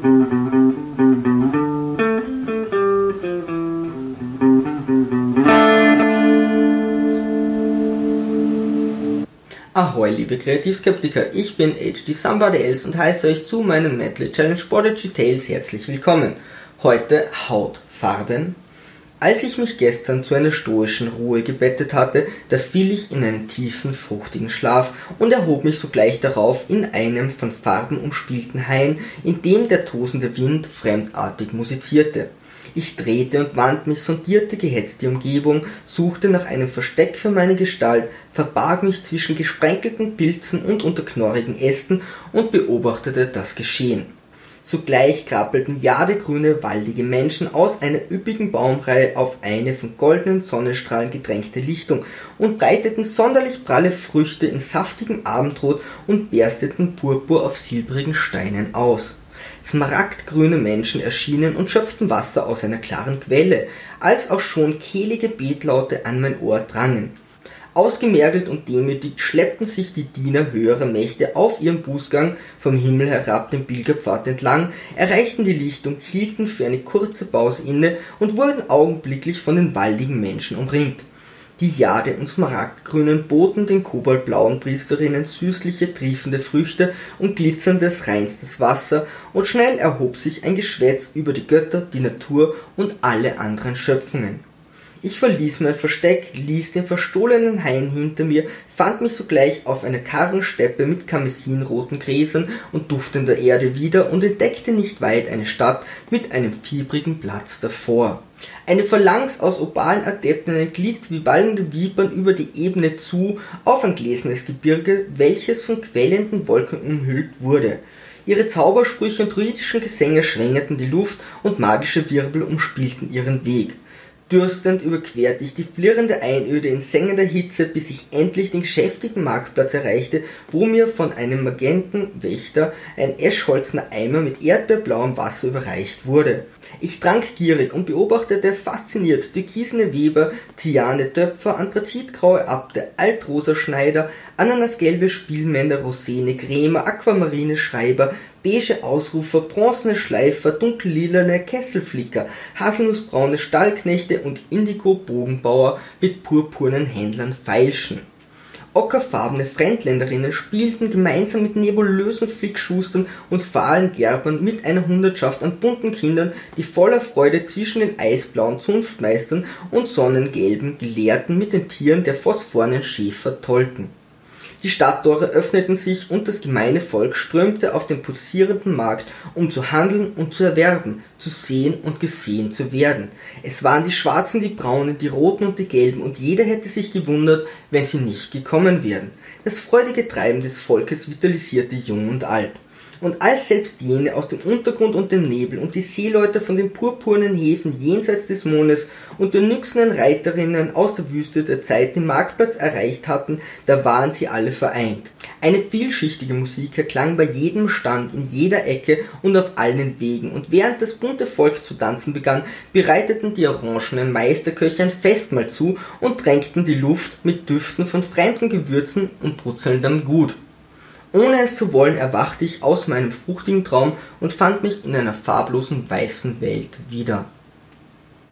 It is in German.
Ahoi liebe Kreativskeptiker, ich bin HD Somebody Else und heiße euch zu meinem Medley Challenge Prodigy Tales herzlich willkommen. Heute Hautfarben. Als ich mich gestern zu einer stoischen Ruhe gebettet hatte, da fiel ich in einen tiefen, fruchtigen Schlaf und erhob mich sogleich darauf in einem von Farben umspielten Hain, in dem der tosende Wind fremdartig musizierte. Ich drehte und wandte mich, sondierte gehetzt die Umgebung, suchte nach einem Versteck für meine Gestalt, verbarg mich zwischen gesprenkelten Pilzen und unter knorrigen Ästen und beobachtete das Geschehen. Sogleich krabbelten jadegrüne, waldige Menschen aus einer üppigen Baumreihe auf eine von goldenen Sonnenstrahlen gedrängte Lichtung und breiteten sonderlich pralle Früchte in saftigem Abendrot und bersteten Purpur auf silbrigen Steinen aus. Smaragdgrüne Menschen erschienen und schöpften Wasser aus einer klaren Quelle, als auch schon kehlige Betlaute an mein Ohr drangen. Ausgemergelt und demütig schleppten sich die Diener höherer Mächte auf ihrem Bußgang vom Himmel herab den Pilgerpfad entlang, erreichten die Lichtung, hielten für eine kurze Pause inne und wurden augenblicklich von den waldigen Menschen umringt. Die Jade- und Smaragdgrünen boten den kobaltblauen Priesterinnen süßliche, triefende Früchte und glitzerndes, reinstes Wasser, und schnell erhob sich ein Geschwätz über die Götter, die Natur und alle anderen Schöpfungen. Ich verließ mein Versteck, ließ den verstohlenen Hain hinter mir, fand mich sogleich auf einer kargen Steppe mit karmesinroten Gräsern und duftender Erde wieder und entdeckte nicht weit eine Stadt mit einem fiebrigen Platz davor. Eine Phalanx aus opalen Adeptinnen glitt wie wallende Vipern über die Ebene zu auf ein gläsernes Gebirge, welches von quellenden Wolken umhüllt wurde. Ihre Zaubersprüche und druidischen Gesänge schwängerten die Luft und magische Wirbel umspielten ihren Weg. Dürstend überquerte ich die flirrende Einöde in sengender Hitze, bis ich endlich den geschäftigen Marktplatz erreichte, wo mir von einem Magentenwächter ein eschholzner Eimer mit erdbeerblauem Wasser überreicht wurde. Ich trank gierig und beobachtete fasziniert türkisene Weber, cyane Töpfer, anthrazitgraue Abte, altrosa Schneider, ananasgelbe Spielmänner, rosene Krämer, aquamarine Schreiber, beige Ausrufer, bronzene Schleifer, dunkellilane Kesselflicker, haselnussbraune Stallknechte und Indigo-Bogenbauer mit purpurnen Händlern feilschen. Ockerfarbene Fremdländerinnen spielten gemeinsam mit nebulösen Flickschustern und fahlen Gerbern mit einer Hundertschaft an bunten Kindern, die voller Freude zwischen den eisblauen Zunftmeistern und sonnengelben Gelehrten mit den Tieren der phosphornen Schäfer tollten. Die Stadttore öffneten sich und das gemeine Volk strömte auf den pulsierenden Markt, um zu handeln und zu erwerben, zu sehen und gesehen zu werden. Es waren die Schwarzen, die Braunen, die Roten und die Gelben, und jeder hätte sich gewundert, wenn sie nicht gekommen wären. Das freudige Treiben des Volkes vitalisierte Jung und Alt. Und als selbst jene aus dem Untergrund und dem Nebel und die Seeleute von den purpurnen Häfen jenseits des Mondes und die nüchsernen Reiterinnen aus der Wüste der Zeit den Marktplatz erreicht hatten, da waren sie alle vereint. Eine vielschichtige Musik erklang bei jedem Stand, in jeder Ecke und auf allen Wegen, und während das bunte Volk zu tanzen begann, bereiteten die orangenen Meisterköche ein Festmahl zu und tränkten die Luft mit Düften von fremden Gewürzen und brutzelndem Gut. Ohne es zu wollen, erwachte ich aus meinem fruchtigen Traum und fand mich in einer farblosen weißen Welt wieder.